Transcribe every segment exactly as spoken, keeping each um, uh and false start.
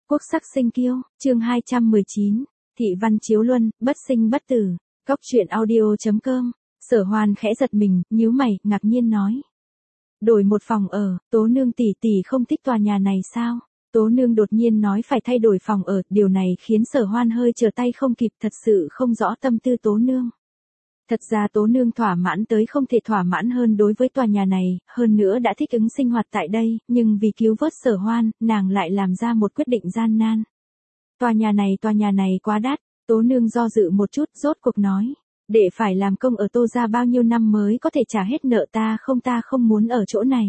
Quốc sắc sinh kiêu, chương hai trăm mười chín, Thị văn chiếu luân, bất sinh bất tử. Cóc truyện audio chấm com. Sở Hoan khẽ giật mình, nhíu mày, ngạc nhiên nói. Đổi một phòng ở, Tố Nương tỷ tỷ không thích tòa nhà này sao? Tố Nương đột nhiên nói phải thay đổi phòng ở, điều này khiến Sở Hoan hơi trở tay không kịp, thật sự không rõ tâm tư Tố Nương. Thật ra Tố Nương thỏa mãn tới không thể thỏa mãn hơn đối với tòa nhà này, hơn nữa đã thích ứng sinh hoạt tại đây, nhưng vì cứu vớt Sở Hoan, nàng lại làm ra một quyết định gian nan. Tòa nhà này tòa nhà này quá đắt, Tố Nương do dự một chút, rốt cuộc nói. Để phải làm công ở Tô gia bao nhiêu năm mới có thể trả hết nợ ta không ta không muốn ở chỗ này.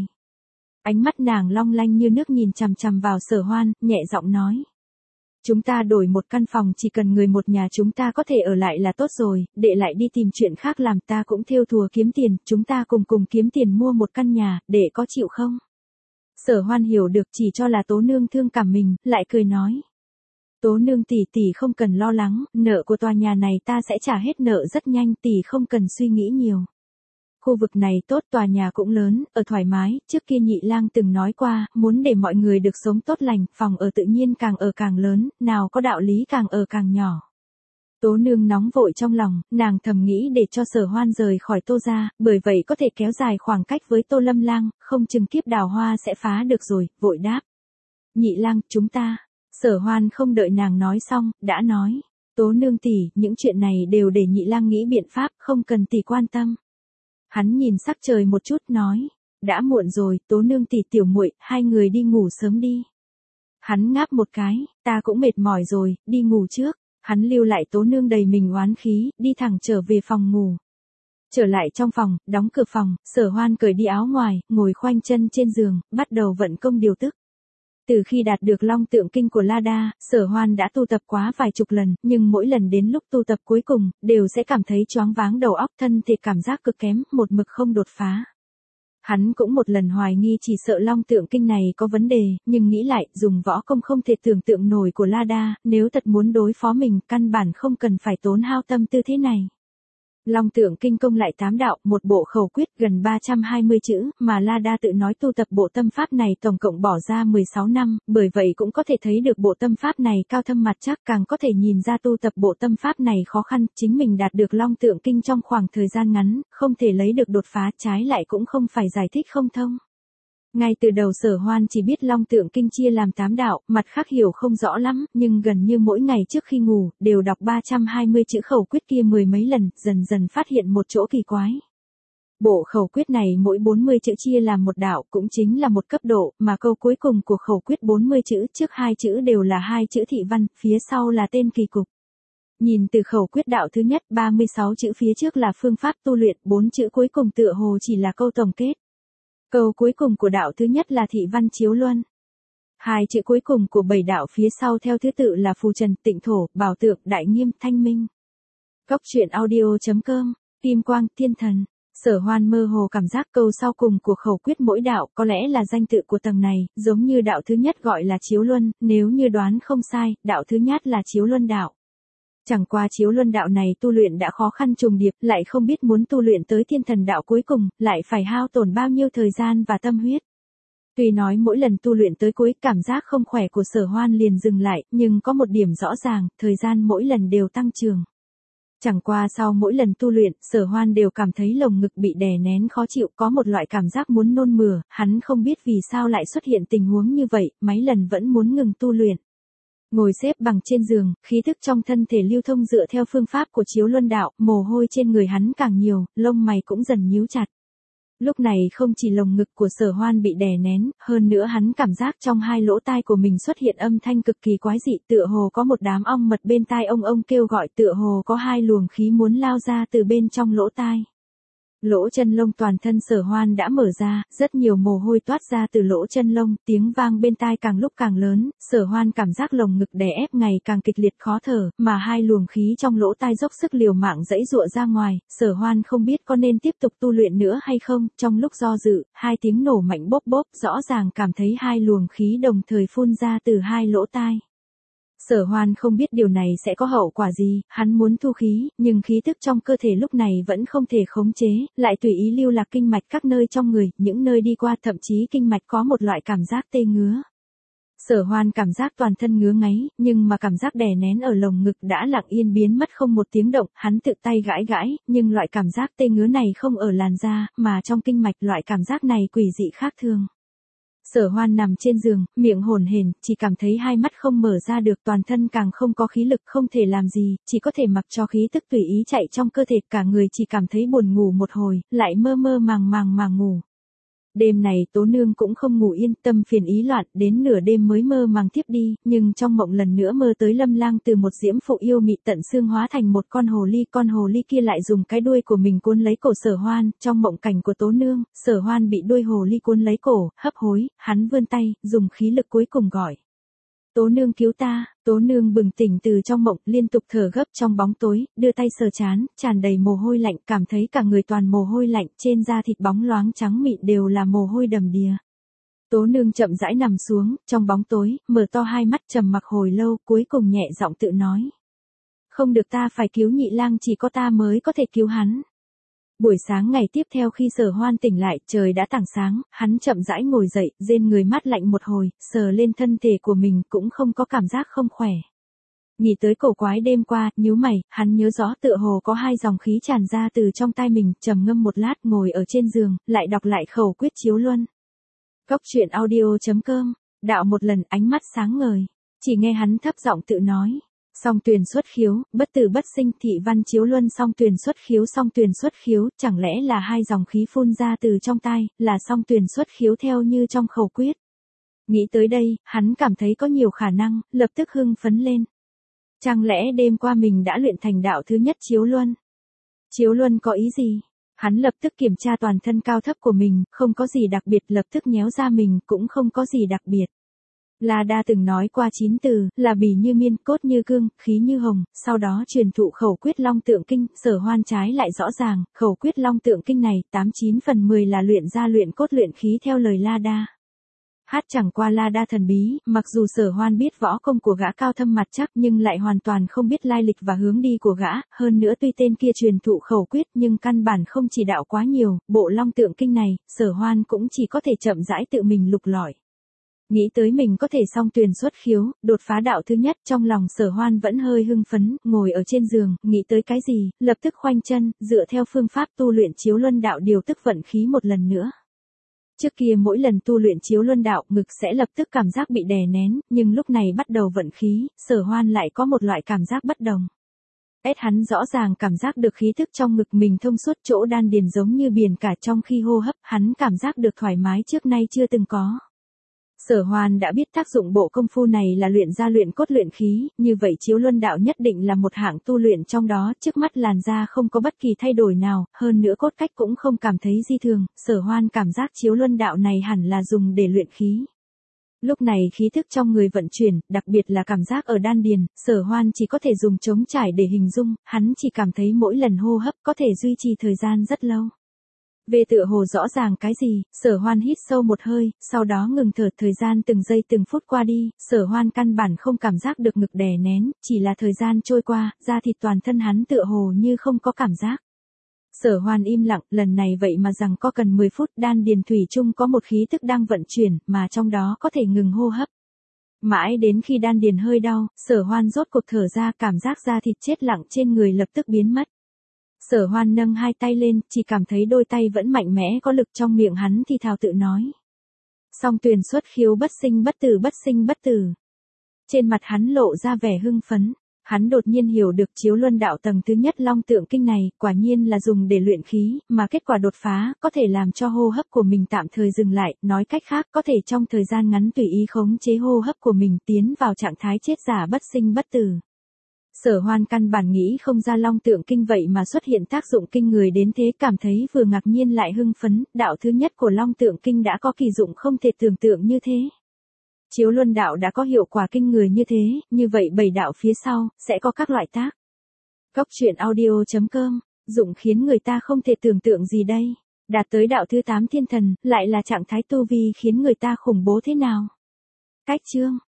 Ánh mắt nàng long lanh như nước nhìn chằm chằm vào Sở Hoan, nhẹ giọng nói. Chúng ta đổi một căn phòng chỉ cần người một nhà chúng ta có thể ở lại là tốt rồi, để lại đi tìm chuyện khác làm ta cũng thêu thùa kiếm tiền, chúng ta cùng cùng kiếm tiền mua một căn nhà, để có chịu không? Sở Hoan hiểu được chỉ cho là Tố Nương thương cảm mình, lại cười nói. Tố Nương tỷ tỷ không cần lo lắng, nợ của tòa nhà này ta sẽ trả hết nợ rất nhanh, tỷ không cần suy nghĩ nhiều. Khu vực này tốt, tòa nhà cũng lớn, ở thoải mái, trước kia Nhị Lang từng nói qua, muốn để mọi người được sống tốt lành, phòng ở tự nhiên càng ở càng lớn, nào có đạo lý càng ở càng nhỏ. Tố Nương nóng vội trong lòng, nàng thầm nghĩ để cho Sở Hoan rời khỏi Tô gia, bởi vậy có thể kéo dài khoảng cách với Tô Lâm Lang, không chừng kiếp đào hoa sẽ phá được rồi, vội đáp. Nhị Lang, chúng ta. Sở Hoan không đợi nàng nói xong, đã nói. Tố Nương tỷ, những chuyện này đều để Nhị Lang nghĩ biện pháp, không cần tỷ quan tâm. Hắn nhìn sắc trời một chút nói, đã muộn rồi, Tố Nương tỷ tiểu muội, hai người đi ngủ sớm đi. Hắn ngáp một cái, ta cũng mệt mỏi rồi, đi ngủ trước. Hắn lưu lại Tố Nương đầy mình oán khí, đi thẳng trở về phòng ngủ. Trở lại trong phòng, đóng cửa phòng, Sở Hoan cởi đi áo ngoài, ngồi khoanh chân trên giường, bắt đầu vận công điều tức. Từ khi đạt được Long Tượng Kinh của La Đa, Sở Hoan đã tu tập quá vài chục lần, nhưng mỗi lần đến lúc tu tập cuối cùng, đều sẽ cảm thấy choáng váng đầu óc, thân thể cảm giác cực kém, một mực không đột phá. Hắn cũng một lần hoài nghi chỉ sợ Long Tượng Kinh này có vấn đề, nhưng nghĩ lại, dùng võ công không thể tưởng tượng nổi của La Đa, nếu thật muốn đối phó mình, căn bản không cần phải tốn hao tâm tư thế này. Long Tượng Kinh công lại tám đạo, một bộ khẩu quyết gần ba trăm hai mươi chữ, mà La Đa tự nói tu tập bộ tâm pháp này tổng cộng bỏ ra mười sáu năm, bởi vậy cũng có thể thấy được bộ tâm pháp này cao thâm mặt chắc, càng có thể nhìn ra tu tập bộ tâm pháp này khó khăn, chính mình đạt được Long Tượng Kinh trong khoảng thời gian ngắn, không thể lấy được đột phá, trái lại cũng không phải giải thích không thông. Ngay từ đầu Sở Hoan chỉ biết Long Tượng Kinh chia làm tám đạo, mặt khác hiểu không rõ lắm, nhưng gần như mỗi ngày trước khi ngủ, đều đọc ba trăm hai mươi chữ khẩu quyết kia mười mấy lần, dần dần phát hiện một chỗ kỳ quái. Bộ khẩu quyết này mỗi bốn mươi chữ chia làm một đạo, cũng chính là một cấp độ, mà câu cuối cùng của khẩu quyết bốn mươi chữ, trước hai chữ đều là hai chữ thị văn, phía sau là tên kỳ cục. Nhìn từ khẩu quyết đạo thứ nhất, ba mươi sáu chữ phía trước là phương pháp tu luyện, bốn chữ cuối cùng tựa hồ chỉ là câu tổng kết. Câu cuối cùng của đạo thứ nhất là thị văn chiếu luân. Hai chữ cuối cùng của bảy đạo phía sau theo thứ tự là phù trần, tịnh thổ, bảo tượng, đại nghiêm, thanh minh. Cóc truyện audio chấm com, kim quang, thiên thần. Sở Hoan mơ hồ cảm giác câu sau cùng của khẩu quyết mỗi đạo có lẽ là danh tự của tầng này, giống như đạo thứ nhất gọi là chiếu luân, nếu như đoán không sai, đạo thứ nhất là chiếu luân đạo. Chẳng qua chiếu luân đạo này tu luyện đã khó khăn trùng điệp, lại không biết muốn tu luyện tới thiên thần đạo cuối cùng, lại phải hao tổn bao nhiêu thời gian và tâm huyết. Tuy nói mỗi lần tu luyện tới cuối, cảm giác không khỏe của Sở Hoan liền dừng lại, nhưng có một điểm rõ ràng, thời gian mỗi lần đều tăng trưởng. Chẳng qua sau mỗi lần tu luyện, Sở Hoan đều cảm thấy lồng ngực bị đè nén khó chịu, có một loại cảm giác muốn nôn mửa, hắn không biết vì sao lại xuất hiện tình huống như vậy, mấy lần vẫn muốn ngừng tu luyện. Ngồi xếp bằng trên giường, khí thức trong thân thể lưu thông dựa theo phương pháp của chiếu luân đạo, mồ hôi trên người hắn càng nhiều, lông mày cũng dần nhíu chặt. Lúc này không chỉ lồng ngực của Sở Hoan bị đè nén, hơn nữa hắn cảm giác trong hai lỗ tai của mình xuất hiện âm thanh cực kỳ quái dị, tựa hồ có một đám ong mật bên tai ông ông kêu gọi, tựa hồ có hai luồng khí muốn lao ra từ bên trong lỗ tai. Lỗ chân lông toàn thân Sở Hoan đã mở ra, rất nhiều mồ hôi toát ra từ lỗ chân lông, tiếng vang bên tai càng lúc càng lớn, Sở Hoan cảm giác lồng ngực đè ép ngày càng kịch liệt khó thở, mà hai luồng khí trong lỗ tai dốc sức liều mạng giãy giụa ra ngoài, Sở Hoan không biết có nên tiếp tục tu luyện nữa hay không, trong lúc do dự, hai tiếng nổ mạnh bốp bốp, rõ ràng cảm thấy hai luồng khí đồng thời phun ra từ hai lỗ tai. Sở Hoan không biết điều này sẽ có hậu quả gì, hắn muốn thu khí, nhưng khí tức trong cơ thể lúc này vẫn không thể khống chế, lại tùy ý lưu lạc kinh mạch các nơi trong người, những nơi đi qua thậm chí kinh mạch có một loại cảm giác tê ngứa. Sở Hoan cảm giác toàn thân ngứa ngáy, nhưng mà cảm giác đè nén ở lồng ngực đã lặng yên biến mất không một tiếng động, hắn tự tay gãi gãi, nhưng loại cảm giác tê ngứa này không ở làn da, mà trong kinh mạch, loại cảm giác này quỷ dị khác thường. Sở Hoan nằm trên giường, miệng hổn hển, chỉ cảm thấy hai mắt không mở ra được, toàn thân càng không có khí lực, không thể làm gì, chỉ có thể mặc cho khí tức tùy ý chạy trong cơ thể, cả người chỉ cảm thấy buồn ngủ một hồi, lại mơ mơ màng màng mà ngủ. Đêm này Tố Nương cũng không ngủ yên, tâm phiền ý loạn, đến nửa đêm mới mơ màng tiếp đi, nhưng trong mộng lần nữa mơ tới Lâm Lang từ một diễm phụ yêu mị tận xương hóa thành một con hồ ly, con hồ ly kia lại dùng cái đuôi của mình cuốn lấy cổ Sở Hoan, trong mộng cảnh của Tố Nương, Sở Hoan bị đuôi hồ ly cuốn lấy cổ, hấp hối, hắn vươn tay, dùng khí lực cuối cùng gọi. Tố Nương cứu ta, Tố Nương bừng tỉnh từ trong mộng, liên tục thở gấp trong bóng tối, đưa tay sờ trán, tràn đầy mồ hôi lạnh, cảm thấy cả người toàn mồ hôi lạnh, trên da thịt bóng loáng trắng mịn đều là mồ hôi đầm đìa. Tố Nương chậm rãi nằm xuống, trong bóng tối, mở to hai mắt trầm mặc hồi lâu, cuối cùng nhẹ giọng tự nói. Không được, ta phải cứu Nhị Lang, chỉ có ta mới có thể cứu hắn. Buổi sáng ngày tiếp theo khi Sở Hoan tỉnh lại, trời đã tảng sáng, hắn chậm rãi ngồi dậy, rên người mát lạnh một hồi, sờ lên thân thể của mình cũng không có cảm giác không khỏe. Nghĩ tới cổ quái đêm qua, nhíu mày, hắn nhớ rõ tựa hồ có hai dòng khí tràn ra từ trong tai mình, trầm ngâm một lát ngồi ở trên giường, lại đọc lại khẩu quyết chiếu luân. Cốc truyện audio chấm com, đạo một lần ánh mắt sáng ngời, chỉ nghe hắn thấp giọng tự nói. Song tuyền xuất khiếu, bất tử bất sinh, thị văn chiếu luân, song tuyền xuất khiếu, song tuyền xuất khiếu, chẳng lẽ là hai dòng khí phun ra từ trong tai, là song tuyền xuất khiếu theo như trong khẩu quyết. Nghĩ tới đây, hắn cảm thấy có nhiều khả năng, lập tức hưng phấn lên. Chẳng lẽ đêm qua mình đã luyện thành đạo thứ nhất chiếu luân? Chiếu luân có ý gì? Hắn lập tức kiểm tra toàn thân cao thấp của mình, không có gì đặc biệt, lập tức nhéo ra mình, cũng không có gì đặc biệt. La Đa từng nói qua chín từ, là bỉ như miên, cốt như cương, khí như hồng, sau đó truyền thụ khẩu quyết Long Tượng Kinh, Sở Hoan trái lại rõ ràng, khẩu quyết Long Tượng Kinh này, tám chín phần mười là luyện ra luyện cốt luyện khí theo lời La Đa. Hát chẳng qua La Đa thần bí, mặc dù Sở Hoan biết võ công của gã cao thâm mặt chắc nhưng lại hoàn toàn không biết lai lịch và hướng đi của gã, hơn nữa tuy tên kia truyền thụ khẩu quyết nhưng căn bản không chỉ đạo quá nhiều, bộ Long Tượng Kinh này, Sở Hoan cũng chỉ có thể chậm rãi tự mình lục lọi. Nghĩ tới mình có thể song tuyền xuất khiếu, đột phá đạo thứ nhất, trong lòng Sở Hoan vẫn hơi hưng phấn, ngồi ở trên giường, nghĩ tới cái gì, lập tức khoanh chân, dựa theo phương pháp tu luyện chiếu luân đạo điều tức vận khí một lần nữa. Trước kia mỗi lần tu luyện chiếu luân đạo, ngực sẽ lập tức cảm giác bị đè nén, nhưng lúc này bắt đầu vận khí, Sở Hoan lại có một loại cảm giác bất đồng. Ết hắn rõ ràng cảm giác được khí thức trong ngực mình thông suốt, chỗ đan điền giống như biển cả, trong khi hô hấp, hắn cảm giác được thoải mái trước nay chưa từng có. Sở Hoan đã biết tác dụng bộ công phu này là luyện ra luyện cốt luyện khí, như vậy chiếu luân đạo nhất định là một hạng tu luyện trong đó, trước mắt làn da không có bất kỳ thay đổi nào, hơn nữa cốt cách cũng không cảm thấy di thường, Sở Hoan cảm giác chiếu luân đạo này hẳn là dùng để luyện khí. Lúc này khí thức trong người vận chuyển, đặc biệt là cảm giác ở đan điền, Sở Hoan chỉ có thể dùng trống trải để hình dung, hắn chỉ cảm thấy mỗi lần hô hấp có thể duy trì thời gian rất lâu. Về tựa hồ rõ ràng cái gì, Sở Hoan hít sâu một hơi, sau đó ngừng thở, thời gian từng giây từng phút qua đi, Sở Hoan căn bản không cảm giác được ngực đè nén, chỉ là thời gian trôi qua, da thịt toàn thân hắn tựa hồ như không có cảm giác. Sở Hoan im lặng, lần này vậy mà rằng có cần mười phút, đan điền thủy chung có một khí tức đang vận chuyển, mà trong đó có thể ngừng hô hấp. Mãi đến khi đan điền hơi đau, Sở Hoan rốt cuộc thở ra, cảm giác da thịt chết lặng trên người lập tức biến mất. Sở Hoan nâng hai tay lên, chỉ cảm thấy đôi tay vẫn mạnh mẽ có lực, trong miệng hắn thì thào tự nói. Song tuyền xuất khiếu, bất sinh bất tử, bất sinh bất tử. Trên mặt hắn lộ ra vẻ hưng phấn, hắn đột nhiên hiểu được chiếu luân đạo tầng thứ nhất Long Tượng Kinh này, quả nhiên là dùng để luyện khí, mà kết quả đột phá, có thể làm cho hô hấp của mình tạm thời dừng lại, nói cách khác, có thể trong thời gian ngắn tùy ý khống chế hô hấp của mình tiến vào trạng thái chết giả bất sinh bất tử. Sở Hoan căn bản nghĩ không ra Long Tượng Kinh vậy mà xuất hiện tác dụng kinh người đến thế, cảm thấy vừa ngạc nhiên lại hưng phấn, đạo thứ nhất của Long Tượng Kinh đã có kỳ dụng không thể tưởng tượng như thế. Chiếu luân đạo đã có hiệu quả kinh người như thế, như vậy bảy đạo phía sau, sẽ có các loại tác. Cốc truyện audio chấm com, dụng khiến người ta không thể tưởng tượng gì đây, đạt tới đạo thứ tám thiên thần, lại là trạng thái tu vi khiến người ta khủng bố thế nào. Cách chương